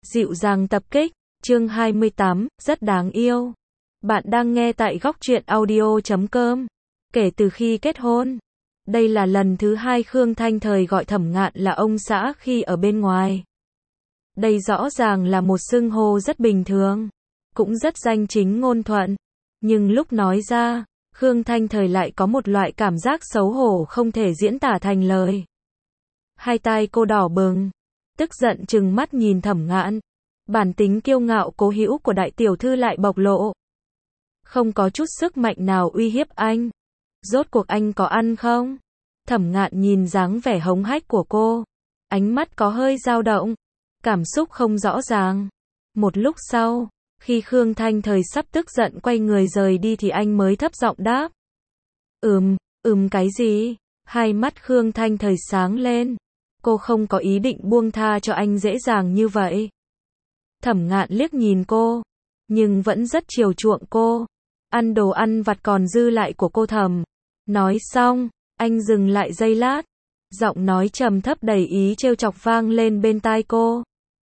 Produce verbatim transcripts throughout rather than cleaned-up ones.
Dịu dàng tập kích, chương hai mươi tám, rất đáng yêu. Bạn đang nghe tại góc truyện audio chấm com. Kể từ khi kết hôn, đây là lần thứ hai Khương Thanh Thời gọi Thẩm Ngạn là ông xã khi ở bên ngoài. Đây rõ ràng là một xưng hô rất bình thường, cũng rất danh chính ngôn thuận. Nhưng lúc nói ra, Khương Thanh Thời lại có một loại cảm giác xấu hổ không thể diễn tả thành lời. Hai tai cô đỏ bừng, tức giận trừng mắt nhìn Thẩm Ngạn. Bản tính kiêu ngạo cố hữu của đại tiểu thư lại bộc lộ. Không có chút sức mạnh nào uy hiếp anh. Rốt cuộc anh có ăn không? Thẩm Ngạn nhìn dáng vẻ hống hách của cô, ánh mắt có hơi dao động, cảm xúc không rõ ràng. Một lúc sau, khi Khương Thanh Thời sắp tức giận quay người rời đi thì anh mới thấp giọng đáp. Ừm, ừm cái gì? Hai mắt Khương Thanh Thời sáng lên. Cô không có ý định buông tha cho anh dễ dàng như vậy. Thẩm Ngạn liếc nhìn cô, nhưng vẫn rất chiều chuộng cô. Ăn đồ ăn vặt còn dư lại của cô thầm. Nói xong, anh dừng lại giây lát. Giọng nói trầm thấp đầy ý trêu chọc vang lên bên tai cô.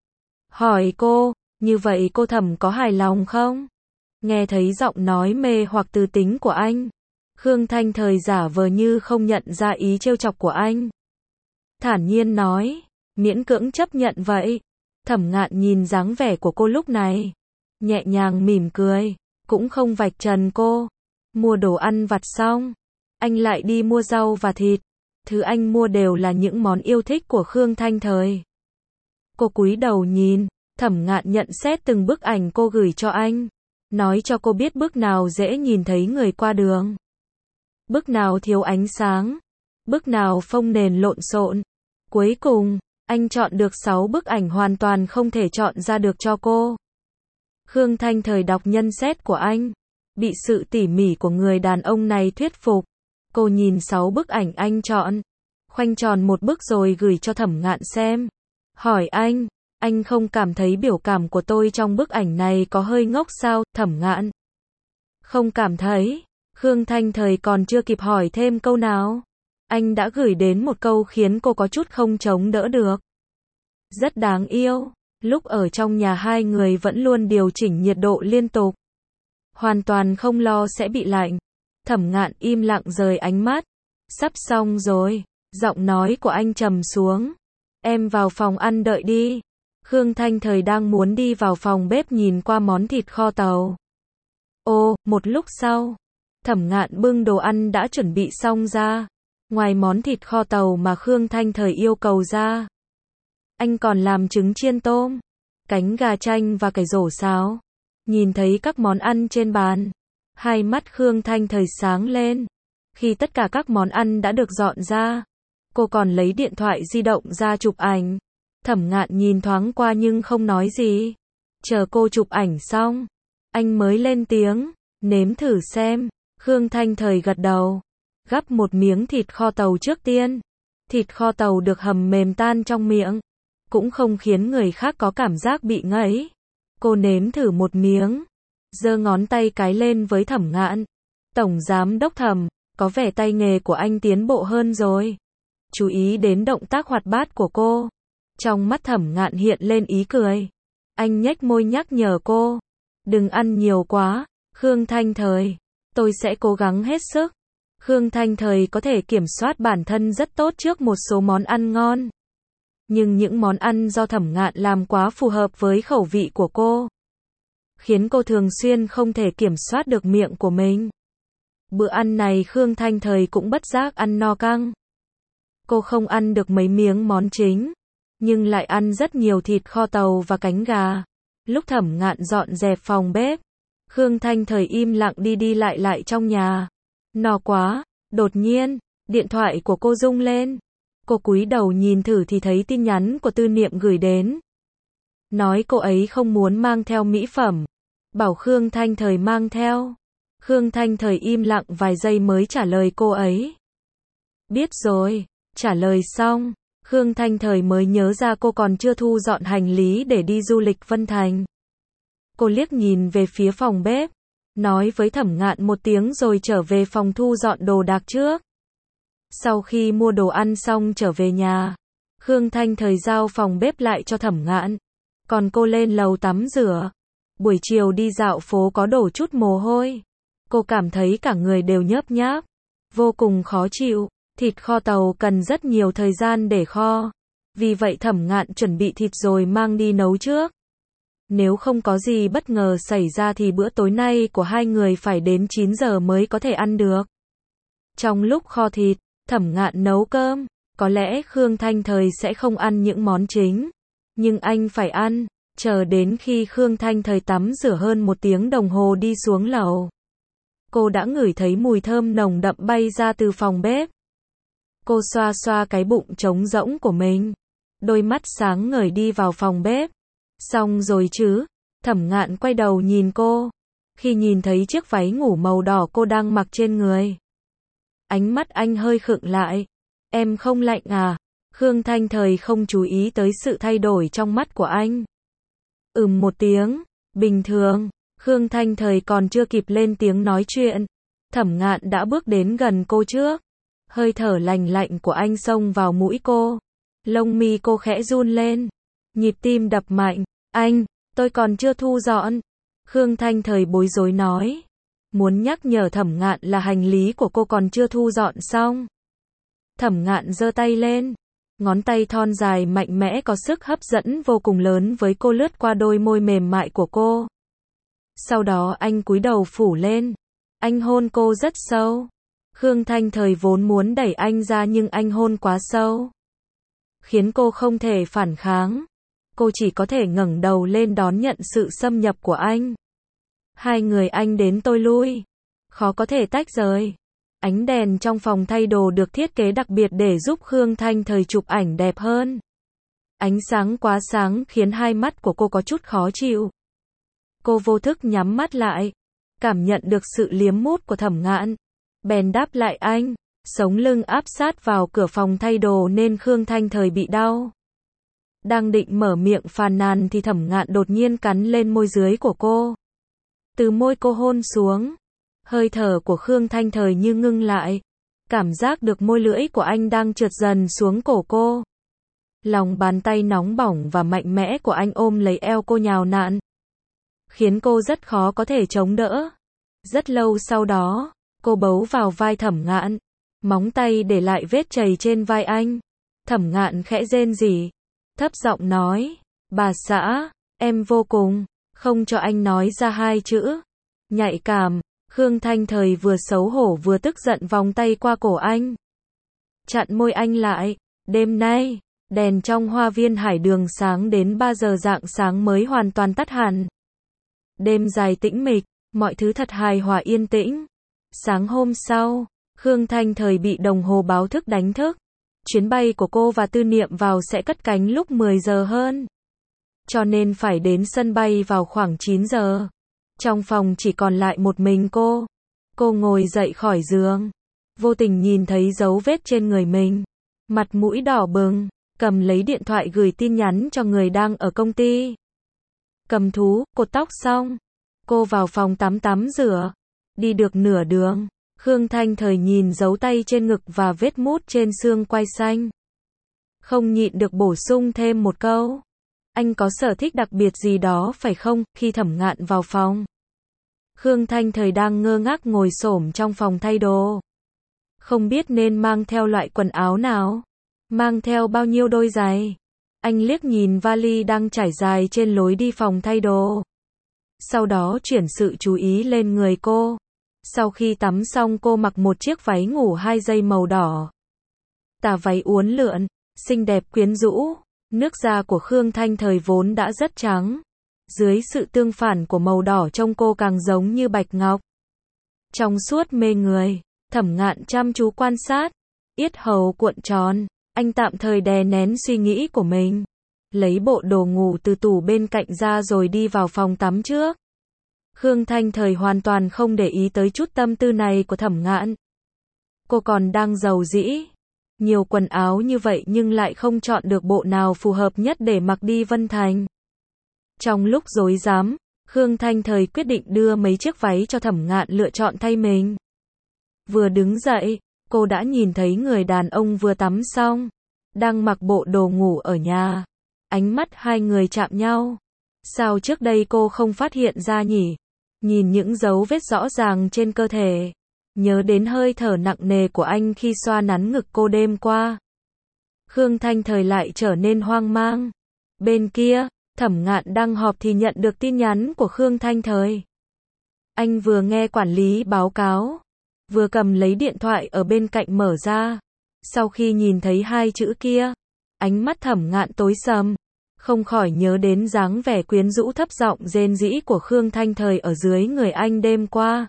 Hỏi cô, như vậy cô Thẩm có hài lòng không? Nghe thấy giọng nói mê hoặc từ tính của anh, Khương Thanh Thời giả vờ như không nhận ra ý trêu chọc của anh. Thản nhiên nói, miễn cưỡng chấp nhận vậy. Thẩm Ngạn nhìn dáng vẻ của cô lúc này, nhẹ nhàng mỉm cười, cũng không vạch trần cô. Mua đồ ăn vặt xong, anh lại đi mua rau và thịt. Thứ anh mua đều là những món yêu thích của Khương Thanh Thời. Cô cúi đầu nhìn, Thẩm Ngạn nhận xét từng bức ảnh cô gửi cho anh, nói cho cô biết bức nào dễ nhìn thấy người qua đường, bức nào thiếu ánh sáng, bức nào phông nền lộn xộn. Cuối cùng, anh chọn được sáu bức ảnh hoàn toàn không thể chọn ra được cho cô. Khương Thanh Thời đọc nhân xét của anh, bị sự tỉ mỉ của người đàn ông này thuyết phục. Cô nhìn sáu bức ảnh anh chọn, khoanh tròn một bức rồi gửi cho Thẩm Ngạn xem. Hỏi anh, anh không cảm thấy biểu cảm của tôi trong bức ảnh này có hơi ngốc sao? Thẩm Ngạn không cảm thấy. Khương Thanh Thời còn chưa kịp hỏi thêm câu nào, anh đã gửi đến một câu khiến cô có chút không chống đỡ được. Rất đáng yêu. Lúc ở trong nhà hai người vẫn luôn điều chỉnh nhiệt độ liên tục, hoàn toàn không lo sẽ bị lạnh. Thẩm Ngạn im lặng rời ánh mắt. Sắp xong rồi. Giọng nói của anh trầm xuống. Em vào phòng ăn đợi đi. Khương Thanh Thời đang muốn đi vào phòng bếp nhìn qua món thịt kho tàu. Ô, một lúc sau, Thẩm Ngạn bưng đồ ăn đã chuẩn bị xong ra. Ngoài món thịt kho tàu mà Khương Thanh Thời yêu cầu ra, anh còn làm trứng chiên tôm, cánh gà chanh và cải rổ xào. Nhìn thấy các món ăn trên bàn, hai mắt Khương Thanh Thời sáng lên. Khi tất cả các món ăn đã được dọn ra, cô còn lấy điện thoại di động ra chụp ảnh. Thẩm Ngạn nhìn thoáng qua nhưng không nói gì. Chờ cô chụp ảnh xong, anh mới lên tiếng, nếm thử xem. Khương Thanh Thời gật đầu, gắp một miếng thịt kho tàu trước tiên. Thịt kho tàu được hầm mềm tan trong miệng, cũng không khiến người khác có cảm giác bị ngấy. Cô nếm thử một miếng, giơ ngón tay cái lên với Thẩm Ngạn. Tổng giám đốc Thẩm, có vẻ tay nghề của anh tiến bộ hơn rồi. Chú ý đến động tác hoạt bát của cô. Trong mắt Thẩm Ngạn hiện lên ý cười. Anh nhếch môi nhắc nhở cô, đừng ăn nhiều quá. Khương Thanh Thời, tôi sẽ cố gắng hết sức. Khương Thanh Thời có thể kiểm soát bản thân rất tốt trước một số món ăn ngon. Nhưng những món ăn do Thẩm Ngạn làm quá phù hợp với khẩu vị của cô, khiến cô thường xuyên không thể kiểm soát được miệng của mình. Bữa ăn này Khương Thanh Thời cũng bất giác ăn no căng. Cô không ăn được mấy miếng món chính, nhưng lại ăn rất nhiều thịt kho tàu và cánh gà. Lúc Thẩm Ngạn dọn dẹp phòng bếp, Khương Thanh Thời im lặng đi đi lại lại trong nhà. No quá. Đột nhiên, điện thoại của cô rung lên. Cô cúi đầu nhìn thử thì thấy tin nhắn của Tư Niệm gửi đến. Nói cô ấy không muốn mang theo mỹ phẩm, bảo Khương Thanh Thời mang theo. Khương Thanh Thời im lặng vài giây mới trả lời cô ấy. Biết rồi. Trả lời xong, Khương Thanh Thời mới nhớ ra cô còn chưa thu dọn hành lý để đi du lịch Vân Thành. Cô liếc nhìn về phía phòng bếp, nói với Thẩm Ngạn một tiếng rồi trở về phòng thu dọn đồ đạc trước. Sau khi mua đồ ăn xong trở về nhà, Khương Thanh Thời giao phòng bếp lại cho Thẩm Ngạn. còn cô lên lầu tắm rửa. Buổi chiều đi dạo phố có đổ chút mồ hôi. Cô cảm thấy cả người đều nhớp nháp, vô cùng khó chịu. Thịt kho tàu cần rất nhiều thời gian để kho. Vì vậy Thẩm Ngạn chuẩn bị thịt rồi mang đi nấu trước. Nếu không có gì bất ngờ xảy ra thì bữa tối nay của hai người phải đến chín giờ mới có thể ăn được. Trong lúc kho thịt, Thẩm Ngạn nấu cơm. Có lẽ Khương Thanh Thời sẽ không ăn những món chính, nhưng anh phải ăn. Chờ đến khi Khương Thanh Thời tắm rửa hơn một tiếng đồng hồ đi xuống lầu, cô đã ngửi thấy mùi thơm nồng đậm bay ra từ phòng bếp. Cô xoa xoa cái bụng trống rỗng của mình, đôi mắt sáng ngời đi vào phòng bếp. Xong rồi chứ? Thẩm Ngạn quay đầu nhìn cô, khi nhìn thấy chiếc váy ngủ màu đỏ cô đang mặc trên người. Ánh mắt anh hơi khựng lại. Em không lạnh à? Khương Thanh Thời không chú ý tới sự thay đổi trong mắt của anh. Ừm một tiếng, bình thường. Khương Thanh Thời còn chưa kịp lên tiếng nói chuyện, Thẩm Ngạn đã bước đến gần cô trước. Hơi thở lành lạnh của anh xông vào mũi cô. Lông mi cô khẽ run lên, nhịp tim đập mạnh. Anh, tôi còn chưa thu dọn. Khương Thanh Thời bối rối nói, muốn nhắc nhở Thẩm Ngạn là hành lý của cô còn chưa thu dọn xong. Thẩm Ngạn giơ tay lên, ngón tay thon dài mạnh mẽ có sức hấp dẫn vô cùng lớn với cô lướt qua đôi môi mềm mại của cô. Sau đó anh cúi đầu phủ lên, anh hôn cô rất sâu. Khương Thanh Thời vốn muốn đẩy anh ra nhưng anh hôn quá sâu, khiến cô không thể phản kháng. Cô chỉ có thể ngẩng đầu lên đón nhận sự xâm nhập của anh. Hai người anh đến tôi lui, khó có thể tách rời. Ánh đèn trong phòng thay đồ được thiết kế đặc biệt để giúp Khương Thanh Thời chụp ảnh đẹp hơn. Ánh sáng quá sáng khiến hai mắt của cô có chút khó chịu. Cô vô thức nhắm mắt lại, cảm nhận được sự liếm mút của Thẩm Ngạn. Bèn đáp lại anh, sống lưng áp sát vào cửa phòng thay đồ nên Khương Thanh Thời bị đau. Đang định mở miệng phàn nàn thì Thẩm Ngạn đột nhiên cắn lên môi dưới của cô. Từ môi cô hôn xuống, hơi thở của Khương Thanh Thời như ngưng lại. Cảm giác được môi lưỡi của anh đang trượt dần xuống cổ cô. Lòng bàn tay nóng bỏng và mạnh mẽ của anh ôm lấy eo cô nhào nặn, khiến cô rất khó có thể chống đỡ. Rất lâu sau đó, cô bấu vào vai Thẩm Ngạn, móng tay để lại vết chày trên vai anh. Thẩm Ngạn khẽ rên rỉ, thấp giọng nói, bà xã, em vô cùng, không cho anh nói ra hai chữ. Nhạy cảm. Khương Thanh Thời vừa xấu hổ vừa tức giận vòng tay qua cổ anh, chặn môi anh lại. Đêm nay, đèn trong hoa viên Hải Đường sáng đến ba giờ rạng sáng mới hoàn toàn tắt hẳn. Đêm dài tĩnh mịch, mọi thứ thật hài hòa yên tĩnh. Sáng hôm sau, Khương Thanh Thời bị đồng hồ báo thức đánh thức. Chuyến bay của cô và Tư Niệm vào sẽ cất cánh lúc mười giờ hơn, cho nên phải đến sân bay vào khoảng chín giờ. Trong phòng chỉ còn lại một mình cô. Cô ngồi dậy khỏi giường, vô tình nhìn thấy dấu vết trên người mình. Mặt mũi đỏ bừng, cầm lấy điện thoại gửi tin nhắn cho người đang ở công ty. Cầm thú, cột tóc xong, cô vào phòng tắm tắm rửa. Đi được nửa đường, Khương Thanh Thời nhìn dấu tay trên ngực và vết mút trên xương quai xanh. Không nhịn được bổ sung thêm một câu. Anh có sở thích đặc biệt gì đó phải không? Khi Thẩm Ngạn vào phòng, Khương Thanh Thời đang ngơ ngác ngồi xổm trong phòng thay đồ. Không biết nên mang theo loại quần áo nào, mang theo bao nhiêu đôi giày. Anh liếc nhìn vali đang trải dài trên lối đi phòng thay đồ. Sau đó chuyển sự chú ý lên người cô. Sau khi tắm xong cô mặc một chiếc váy ngủ hai dây màu đỏ. Tà váy uốn lượn, xinh đẹp quyến rũ. Nước da của Khương Thanh Thời vốn đã rất trắng. Dưới sự tương phản của màu đỏ trông cô càng giống như bạch ngọc. Trong suốt mê người, Thẩm Ngạn chăm chú quan sát. Yết hầu cuộn tròn, anh tạm thời đè nén suy nghĩ của mình. Lấy bộ đồ ngủ từ tủ bên cạnh ra rồi đi vào phòng tắm trước. Khương Thanh Thời hoàn toàn không để ý tới chút tâm tư này của Thẩm Ngạn. Cô còn đang giàu dĩ. Nhiều quần áo như vậy nhưng lại không chọn được bộ nào phù hợp nhất để mặc đi Vân Thành. Trong lúc rối rắm, Khương Thanh Thời quyết định đưa mấy chiếc váy cho Thẩm Ngạn lựa chọn thay mình. Vừa đứng dậy, cô đã nhìn thấy người đàn ông vừa tắm xong, đang mặc bộ đồ ngủ ở nhà. Ánh mắt hai người chạm nhau, Sao trước đây cô không phát hiện ra nhỉ? Nhìn những dấu vết rõ ràng trên cơ thể. Nhớ đến hơi thở nặng nề của anh khi xoa nắn ngực cô đêm qua. Khương Thanh Thời lại trở nên hoang mang. Bên kia, Thẩm Ngạn đang họp thì nhận được tin nhắn của Khương Thanh Thời. Anh vừa nghe quản lý báo cáo, vừa cầm lấy điện thoại ở bên cạnh mở ra. Sau khi nhìn thấy hai chữ kia, ánh mắt Thẩm Ngạn tối sầm, không khỏi nhớ đến dáng vẻ quyến rũ thấp giọng rên rỉ của Khương Thanh Thời ở dưới người anh đêm qua.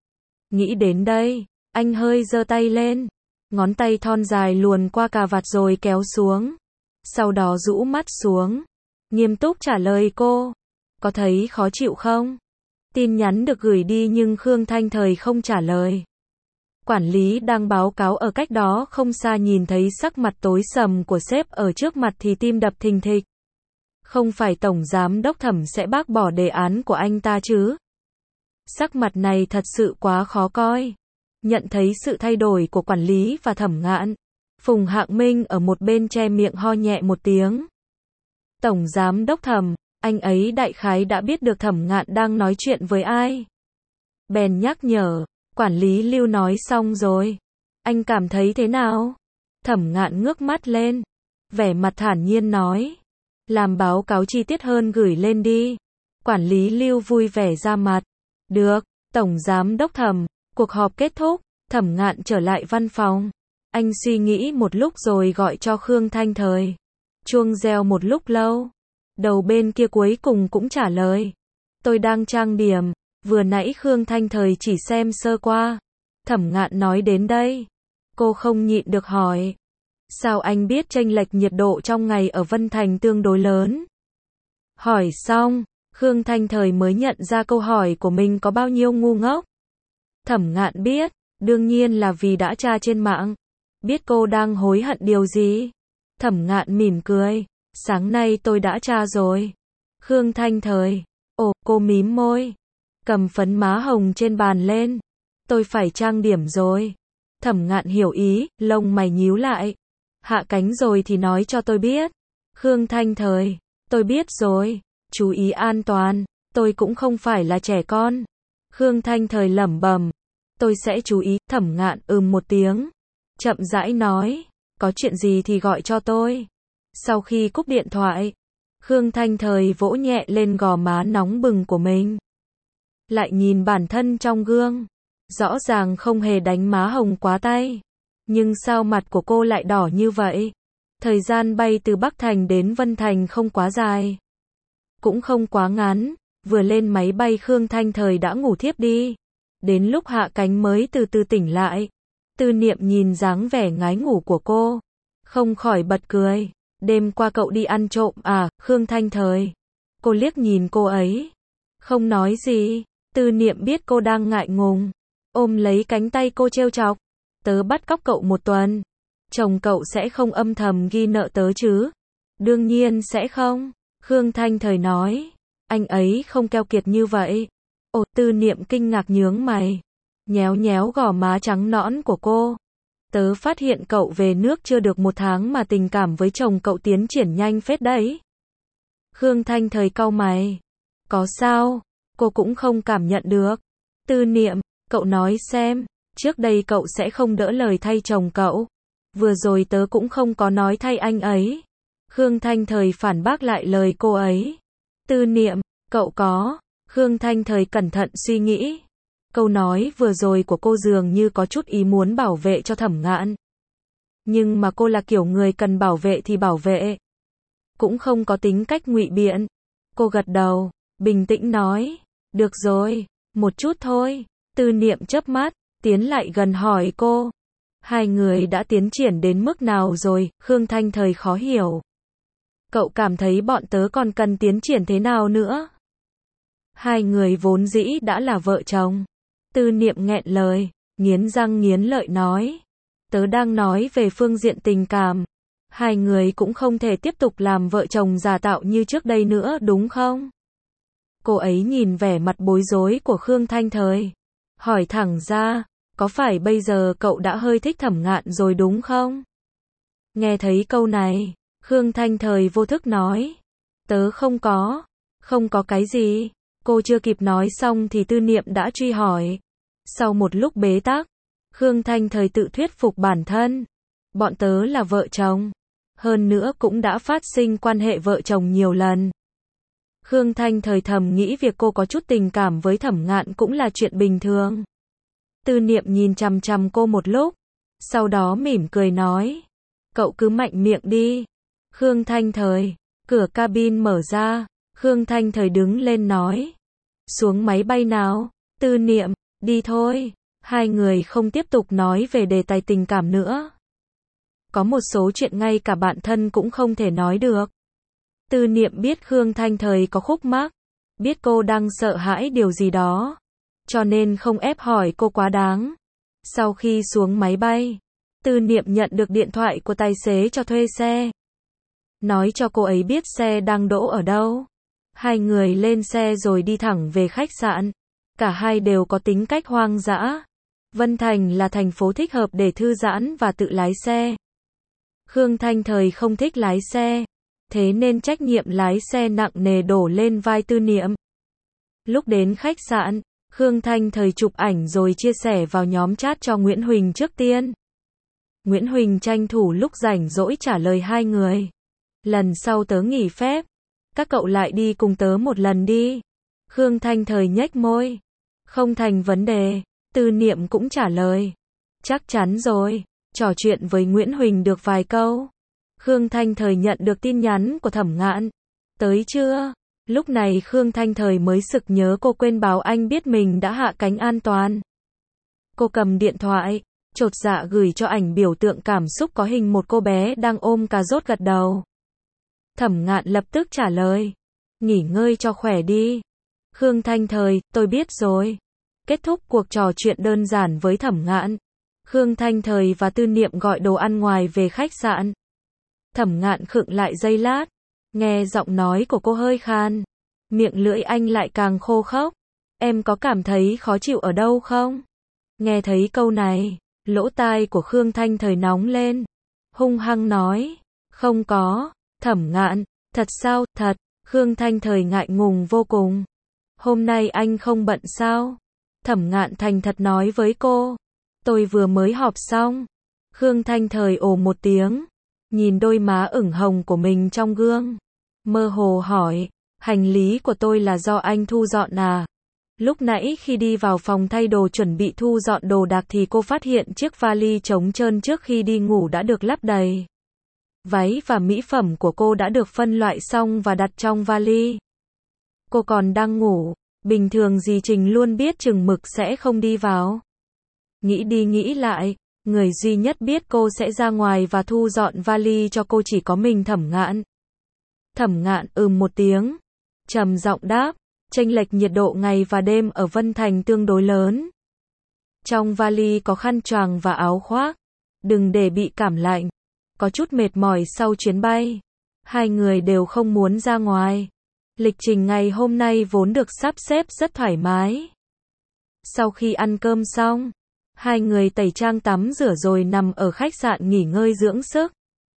Nghĩ đến đây, anh hơi giơ tay lên, ngón tay thon dài luồn qua cà vạt rồi kéo xuống. Sau đó rũ mắt xuống, nghiêm túc trả lời cô. Có thấy khó chịu không? Tin nhắn được gửi đi nhưng Khương Thanh Thời không trả lời. Quản lý đang báo cáo ở cách đó không xa nhìn thấy sắc mặt tối sầm của sếp ở trước mặt thì tim đập thình thịch. Không phải tổng giám đốc Thẩm sẽ bác bỏ đề án của anh ta chứ? Sắc mặt này thật sự quá khó coi. Nhận thấy sự thay đổi của quản lý và Thẩm Ngạn, Phùng Hạng Minh ở một bên che miệng ho nhẹ một tiếng. Tổng giám đốc Thẩm, anh ấy đại khái đã biết được Thẩm Ngạn đang nói chuyện với ai. Bèn nhắc nhở, quản lý Lưu nói xong rồi. Anh cảm thấy thế nào? Thẩm Ngạn ngước mắt lên, vẻ mặt thản nhiên nói. Làm báo cáo chi tiết hơn gửi lên đi. Quản lý Lưu vui vẻ ra mặt. Được, tổng giám đốc Thẩm. Cuộc họp kết thúc, Thẩm Ngạn trở lại văn phòng. Anh suy nghĩ một lúc rồi gọi cho Khương Thanh Thời. Chuông reo một lúc lâu. Đầu bên kia cuối cùng cũng trả lời. Tôi đang trang điểm, vừa nãy Khương Thanh Thời chỉ xem sơ qua. Thẩm Ngạn nói đến đây. Cô không nhịn được hỏi. Sao anh biết chênh lệch nhiệt độ trong ngày ở Vân Thành tương đối lớn? Hỏi xong, Khương Thanh Thời mới nhận ra câu hỏi của mình có bao nhiêu ngu ngốc. Thẩm Ngạn biết, đương nhiên là vì đã tra trên mạng. Biết cô đang hối hận điều gì? Thẩm Ngạn mỉm cười. Sáng nay tôi đã tra rồi. Khương Thanh Thời. Ồ, cô mím môi. Cầm phấn má hồng trên bàn lên. Tôi phải trang điểm rồi. Thẩm Ngạn hiểu ý, lông mày nhíu lại. Hạ cánh rồi thì nói cho tôi biết. Khương Thanh Thời. Tôi biết rồi. Chú ý an toàn. Tôi cũng không phải là trẻ con. Khương Thanh Thời lẩm bẩm. Tôi sẽ chú ý. Thẩm Ngạn ừm một tiếng. Chậm rãi nói. Có chuyện gì thì gọi cho tôi. Sau khi cúp điện thoại, Khương Thanh Thời vỗ nhẹ lên gò má nóng bừng của mình. Lại nhìn bản thân trong gương. Rõ ràng không hề đánh má hồng quá tay. Nhưng sao mặt của cô lại đỏ như vậy? Thời gian bay từ Bắc Thành đến Vân Thành không quá dài. Cũng không quá ngắn. Vừa lên máy bay Khương Thanh Thời đã ngủ thiếp đi. Đến lúc hạ cánh mới từ từ tỉnh lại. Tư Niệm nhìn dáng vẻ ngái ngủ của cô. Không khỏi bật cười. Đêm qua cậu đi ăn trộm à, Khương Thanh Thời. Cô liếc nhìn cô ấy. Không nói gì. Tư Niệm biết cô đang ngại ngùng. Ôm lấy cánh tay cô trêu chọc. Tớ bắt cóc cậu một tuần. Chồng cậu sẽ không âm thầm ghi nợ tớ chứ? Đương nhiên sẽ không. Khương Thanh Thời nói. Anh ấy không keo kiệt như vậy. Ồ, Tư Niệm kinh ngạc nhướng mày. Nhéo nhéo gò má trắng nõn của cô. Tớ phát hiện cậu về nước chưa được một tháng mà tình cảm với chồng cậu tiến triển nhanh phết đấy. Khương Thanh Thời cau mày. Có sao? Cô cũng không cảm nhận được. Tư Niệm, cậu nói xem, trước đây cậu sẽ không đỡ lời thay chồng cậu. Vừa rồi tớ cũng không có nói thay anh ấy. Khương Thanh Thời phản bác lại lời cô ấy. Tư Niệm, cậu có. Khương Thanh Thời cẩn thận suy nghĩ. Câu nói vừa rồi của cô dường như có chút ý muốn bảo vệ cho Thẩm Ngạn. Nhưng mà cô là kiểu người cần bảo vệ thì bảo vệ. Cũng không có tính cách ngụy biện. Cô gật đầu, bình tĩnh nói. Được rồi, một chút thôi. Tư Niệm chớp mắt, tiến lại gần hỏi cô. Hai người đã tiến triển đến mức nào rồi? Khương Thanh Thời khó hiểu. Cậu cảm thấy bọn tớ còn cần tiến triển thế nào nữa? Hai người vốn dĩ đã là vợ chồng. Tư Niệm nghẹn lời, nghiến răng nghiến lợi nói. Tớ đang nói về phương diện tình cảm. Hai người cũng không thể tiếp tục làm vợ chồng giả tạo như trước đây nữa đúng không? Cô ấy nhìn vẻ mặt bối rối của Khương Thanh Thời. Hỏi thẳng ra, có phải bây giờ cậu đã hơi thích Thẩm Ngạn rồi đúng không? Nghe thấy câu này, Khương Thanh Thời vô thức nói. Tớ không có. Không có cái gì. Cô chưa kịp nói xong thì Tư Niệm đã truy hỏi. Sau một lúc bế tắc, Khương Thanh Thời tự thuyết phục bản thân. Bọn tớ là vợ chồng. Hơn nữa cũng đã phát sinh quan hệ vợ chồng nhiều lần. Khương Thanh Thời thầm nghĩ việc cô có chút tình cảm với Thẩm Ngạn cũng là chuyện bình thường. Tư Niệm nhìn chằm chằm cô một lúc, sau đó mỉm cười nói. Cậu cứ mạnh miệng đi. Khương Thanh Thời, cửa cabin mở ra, Khương Thanh Thời đứng lên nói. Xuống máy bay nào. Tư Niệm, đi thôi. Hai người không tiếp tục nói về đề tài tình cảm nữa. Có một số chuyện ngay cả bạn thân cũng không thể nói được. Tư Niệm biết Khương Thanh Thời có khúc mắc, biết cô đang sợ hãi điều gì đó, cho nên không ép hỏi cô quá đáng. Sau khi xuống máy bay, Tư Niệm nhận được điện thoại của tài xế cho thuê xe. Nói cho cô ấy biết xe đang đỗ ở đâu. Hai người lên xe rồi đi thẳng về khách sạn. Cả hai đều có tính cách hoang dã. Vân Thành là thành phố thích hợp để thư giãn và tự lái xe. Khương Thanh Thời không thích lái xe, thế nên trách nhiệm lái xe nặng nề đổ lên vai Tư Niệm. Lúc đến khách sạn, Khương Thanh Thời chụp ảnh rồi chia sẻ vào nhóm chat cho Nguyễn Huỳnh trước tiên. Nguyễn Huỳnh tranh thủ lúc rảnh rỗi trả lời hai người. Lần sau tớ nghỉ phép, các cậu lại đi cùng tớ một lần đi. Khương Thanh Thời nhếch môi. Không thành vấn đề. Tư Niệm cũng trả lời. Chắc chắn rồi. Trò chuyện với Nguyễn Huỳnh được vài câu. Khương Thanh Thời nhận được tin nhắn của Thẩm Ngạn. Tới chưa? Lúc này Khương Thanh Thời mới sực nhớ cô quên báo anh biết mình đã hạ cánh an toàn. Cô cầm điện thoại, chột dạ gửi cho ảnh biểu tượng cảm xúc có hình một cô bé đang ôm cà rốt gật đầu. Thẩm Ngạn lập tức trả lời. Nghỉ ngơi cho khỏe đi. Khương Thanh Thời, tôi biết rồi. Kết thúc cuộc trò chuyện đơn giản với Thẩm Ngạn. Khương Thanh Thời và Tư Niệm gọi đồ ăn ngoài về khách sạn. Thẩm Ngạn khựng lại giây lát. Nghe giọng nói của cô hơi khan. Miệng lưỡi anh lại càng khô khốc. Em có cảm thấy khó chịu ở đâu không? Nghe thấy câu này, lỗ tai của Khương Thanh Thời nóng lên. Hung hăng nói. Không có. Thẩm Ngạn, thật sao, thật. Khương Thanh Thời ngại ngùng vô cùng. Hôm nay anh không bận sao? Thẩm Ngạn thành thật nói với cô. Tôi vừa mới họp xong. Khương Thanh Thời ồ một tiếng. Nhìn đôi má ửng hồng của mình trong gương. Mơ hồ hỏi. Hành lý của tôi là do anh thu dọn à? Lúc nãy khi đi vào phòng thay đồ chuẩn bị thu dọn đồ đạc thì cô phát hiện chiếc vali trống trơn trước khi đi ngủ đã được lắp đầy. Váy và mỹ phẩm của cô đã được phân loại xong và đặt trong vali. Cô còn đang ngủ. Bình thường dì Trình luôn biết chừng mực sẽ không đi vào. Nghĩ đi nghĩ lại, người duy nhất biết cô sẽ ra ngoài và thu dọn vali cho cô chỉ có mình Thẩm Ngạn. Thẩm Ngạn ừm một tiếng, trầm giọng đáp, chênh lệch nhiệt độ ngày và đêm ở Vân Thành tương đối lớn. Trong vali có khăn choàng và áo khoác, đừng để bị cảm lạnh. Có chút mệt mỏi sau chuyến bay. Hai người đều không muốn ra ngoài. Lịch trình ngày hôm nay vốn được sắp xếp rất thoải mái. Sau khi ăn cơm xong, hai người tẩy trang tắm rửa rồi nằm ở khách sạn nghỉ ngơi dưỡng sức.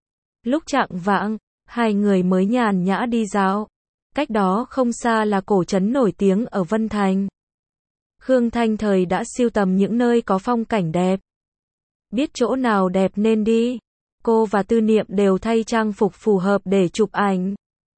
Lúc chạng vạng, hai người mới nhàn nhã đi dạo. Cách đó không xa là cổ trấn nổi tiếng ở Vân Thành. Khương Thanh Thời đã sưu tầm những nơi có phong cảnh đẹp. Biết chỗ nào đẹp nên đi. Cô và Tư Niệm đều thay trang phục phù hợp để chụp ảnh.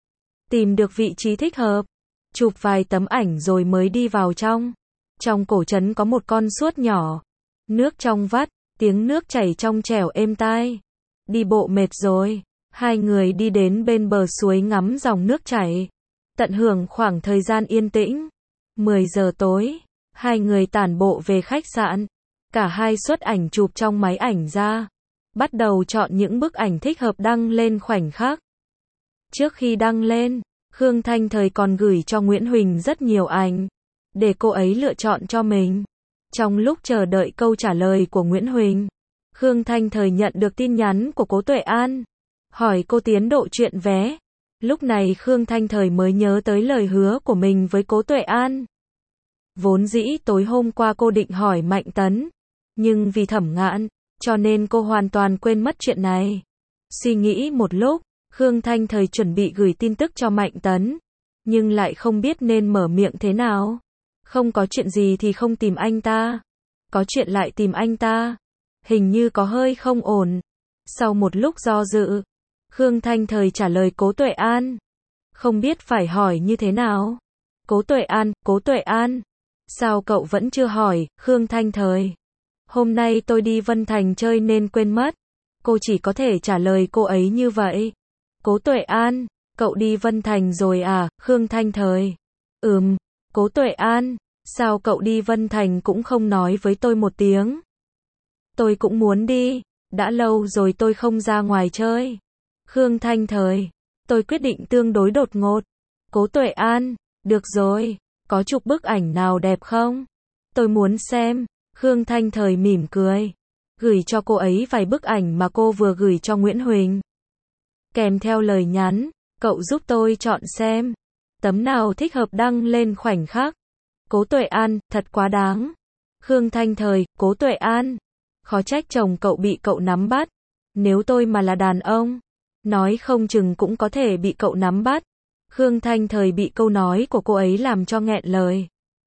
Tìm được vị trí thích hợp, chụp vài tấm ảnh rồi mới đi vào trong. Trong cổ trấn có một con suốt nhỏ. Nước trong vắt, tiếng nước chảy trong trẻo êm tai. Đi bộ mệt rồi, hai người đi đến bên bờ suối ngắm dòng nước chảy. Tận hưởng khoảng thời gian yên tĩnh. mười giờ tối, hai người tản bộ về khách sạn. Cả hai xuất ảnh chụp trong máy ảnh ra. Bắt đầu chọn những bức ảnh thích hợp đăng lên khoảnh khắc. Trước khi đăng lên, Khương Thanh Thời còn gửi cho Nguyễn Huỳnh rất nhiều ảnh, để cô ấy lựa chọn cho mình. Trong lúc chờ đợi câu trả lời của Nguyễn Huỳnh, Khương Thanh Thời nhận được tin nhắn của Cố Tuệ An, hỏi cô tiến độ chuyện vé. Lúc này Khương Thanh Thời mới nhớ tới lời hứa của mình với Cố Tuệ An. Vốn dĩ tối hôm qua cô định hỏi Mạnh Tấn, nhưng vì Thẩm Ngạn, cho nên cô hoàn toàn quên mất chuyện này. Suy nghĩ một lúc, Khương Thanh Thời chuẩn bị gửi tin tức cho Mạnh Tấn. nhưng lại không biết nên mở miệng thế nào. Không có chuyện gì thì không tìm anh ta. Có chuyện lại tìm anh ta. Hình như có hơi không ổn. Sau một lúc do dự, Khương Thanh Thời trả lời Cố Tuệ An. Không biết phải hỏi như thế nào. Cố Tuệ An, Cố Tuệ An. Sao cậu vẫn chưa hỏi, Khương Thanh Thời. Hôm nay tôi đi Vân Thành chơi nên quên mất. Cô chỉ có thể trả lời cô ấy như vậy. Cố Tuệ An, cậu đi Vân Thành rồi à, Khương Thanh Thời. Ừm, Cố Tuệ An, sao cậu đi Vân Thành cũng không nói với tôi một tiếng. Tôi cũng muốn đi, đã lâu rồi tôi không ra ngoài chơi. Khương Thanh Thời, tôi quyết định tương đối đột ngột. Cố Tuệ An, được rồi, có chụp bức ảnh nào đẹp không? Tôi muốn xem. Khương Thanh Thời mỉm cười, gửi cho cô ấy vài bức ảnh mà cô vừa gửi cho Nguyễn Huỳnh. Kèm theo lời nhắn, cậu giúp tôi chọn xem. Tấm nào thích hợp đăng lên khoảnh khắc. Cố Tuệ An, thật quá đáng. Khương Thanh Thời, Cố Tuệ An. Khó trách chồng cậu bị cậu nắm bắt. Nếu tôi mà là đàn ông, nói không chừng cũng có thể bị cậu nắm bắt. Khương Thanh Thời bị câu nói của cô ấy làm cho nghẹn lời.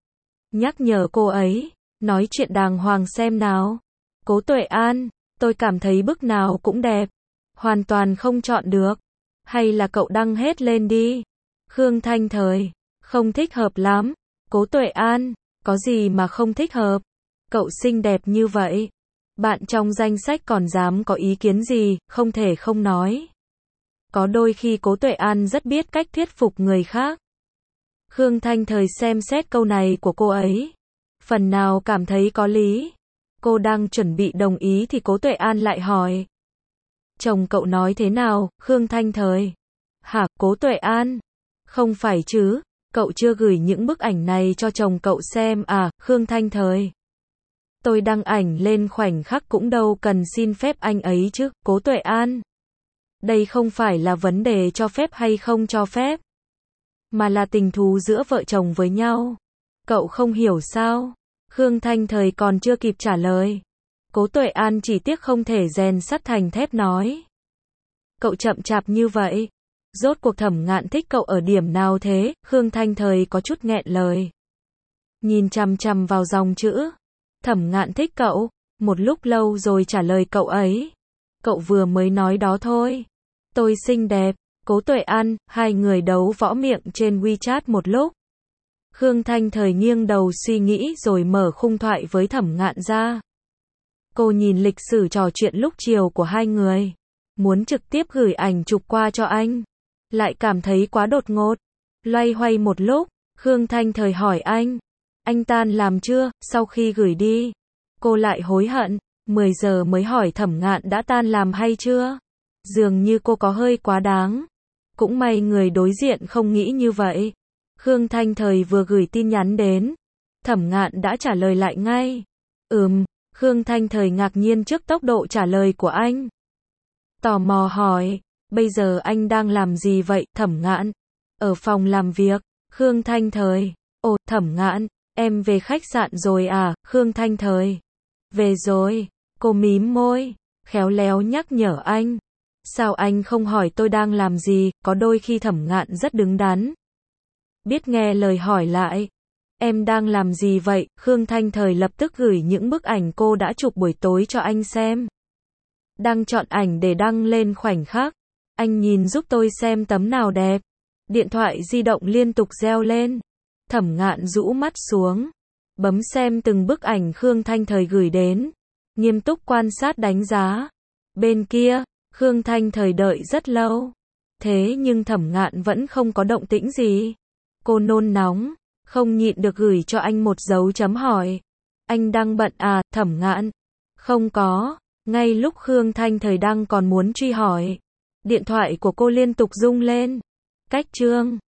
Nhắc nhở cô ấy, nói chuyện đàng hoàng xem nào. Cố Tuệ An, tôi cảm thấy bức nào cũng đẹp. Hoàn toàn không chọn được. Hay là cậu đăng hết lên đi. Khương Thanh Thời, không thích hợp lắm. Cố Tuệ An, có gì mà không thích hợp. Cậu xinh đẹp như vậy. Bạn trong danh sách còn dám có ý kiến gì, không thể không nói. Có đôi khi Cố Tuệ An rất biết cách thuyết phục người khác. Khương Thanh Thời xem xét câu này của cô ấy. Phần nào cảm thấy có lý. Cô đang chuẩn bị đồng ý thì Cố Tuệ An lại hỏi. Chồng cậu nói thế nào, Khương Thanh Thời? Hả, Cố Tuệ An? Không phải chứ, cậu chưa gửi những bức ảnh này cho chồng cậu xem à, Khương Thanh Thời? Tôi đăng ảnh lên khoảnh khắc cũng đâu cần xin phép anh ấy chứ, Cố Tuệ An. Đây không phải là vấn đề cho phép hay không cho phép, mà là tình thú giữa vợ chồng với nhau. Cậu không hiểu sao? Khương Thanh Thời còn chưa kịp trả lời. Cố Tuệ An chỉ tiếc không thể rèn sắt thành thép nói. Cậu chậm chạp như vậy. Rốt cuộc Thẩm Ngạn thích cậu ở điểm nào thế? Khương Thanh Thời có chút nghẹn lời. Nhìn chằm chằm vào dòng chữ. Thẩm Ngạn thích cậu. Một lúc lâu rồi trả lời cậu ấy. Cậu vừa mới nói đó thôi. Tôi xinh đẹp. Cố Tuệ An, hai người đấu võ miệng trên WeChat một lúc. Khương Thanh Thời nghiêng đầu suy nghĩ rồi mở khung thoại với Thẩm Ngạn ra. Cô nhìn lịch sử trò chuyện lúc chiều của hai người. Muốn trực tiếp gửi ảnh chụp qua cho anh. Lại cảm thấy quá đột ngột. Loay hoay một lúc, Khương Thanh Thời hỏi anh. Anh tan làm chưa, sau khi gửi đi? Cô lại hối hận. mười giờ mới hỏi Thẩm Ngạn đã tan làm hay chưa? Dường như cô có hơi quá đáng. Cũng may người đối diện không nghĩ như vậy. Khương Thanh Thời vừa gửi tin nhắn đến. Thẩm Ngạn đã trả lời lại ngay. Ừm, Khương Thanh Thời ngạc nhiên trước tốc độ trả lời của anh. Tò mò hỏi, bây giờ anh đang làm gì vậy, Thẩm Ngạn? Ở phòng làm việc. Khương Thanh Thời, ồ, Thẩm Ngạn, em về khách sạn rồi à, Khương Thanh Thời. Về rồi, cô mím môi, khéo léo nhắc nhở anh. Sao anh không hỏi tôi đang làm gì, có đôi khi Thẩm Ngạn rất đứng đắn. Biết nghe lời hỏi lại. Em đang làm gì vậy? Khương Thanh Thời lập tức gửi những bức ảnh cô đã chụp buổi tối cho anh xem. Đang chọn ảnh để đăng lên khoảnh khắc. Anh nhìn giúp tôi xem tấm nào đẹp. Điện thoại di động liên tục reo lên. Thẩm Ngạn rũ mắt xuống. Bấm xem từng bức ảnh Khương Thanh Thời gửi đến. Nghiêm túc quan sát đánh giá. Bên kia, Khương Thanh Thời đợi rất lâu. Thế nhưng Thẩm Ngạn vẫn không có động tĩnh gì. Cô nôn nóng, không nhịn được gửi cho anh một dấu chấm hỏi. Anh đang bận à, Thẩm Ngạn? Không có. Ngay lúc Khương Thanh Thời đang còn muốn truy hỏi, điện thoại của cô liên tục rung lên. Cách chương